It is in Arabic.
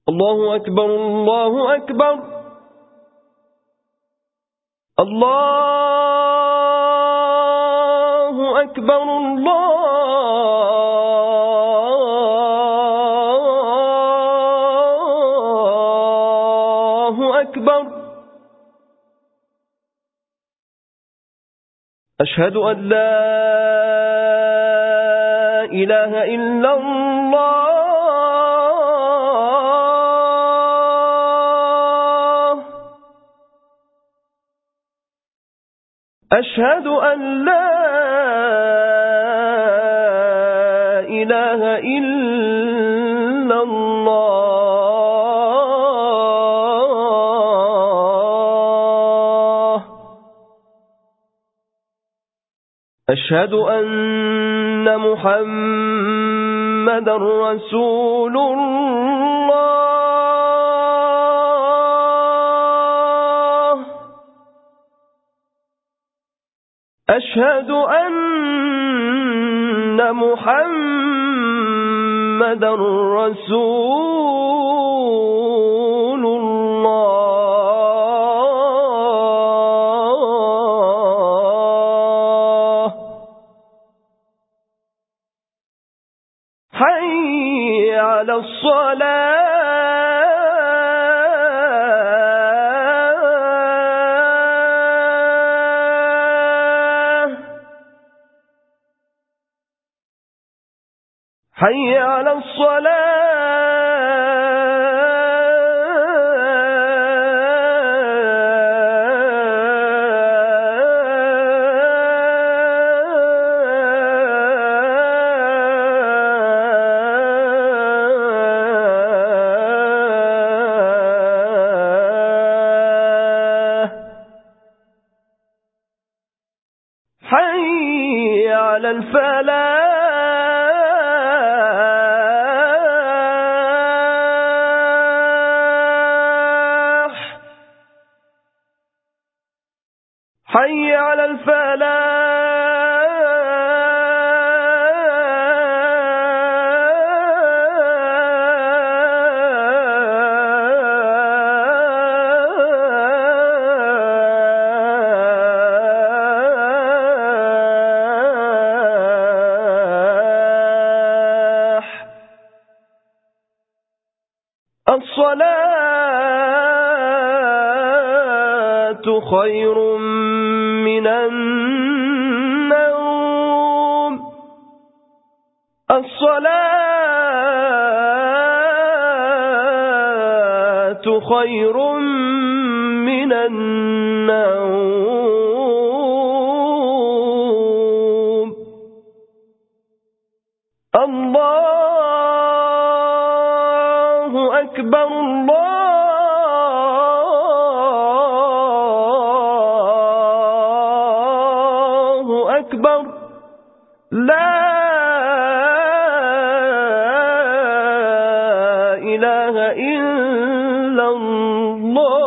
الله أكبر الله أكبر الله أكبر الله أكبر أشهد أن لا إله إلا الله أشهد أن لا إله إلا الله أشهد أن محمدا رسول الله أشهد أن محمدا رسول الله حي على الصلاة حي على الصلاة حي على الفلاح حي على الفلاح الصلاة خير من النوم الصلاة خير من النوم الله أكبر الله أكبر لا إله إلا الله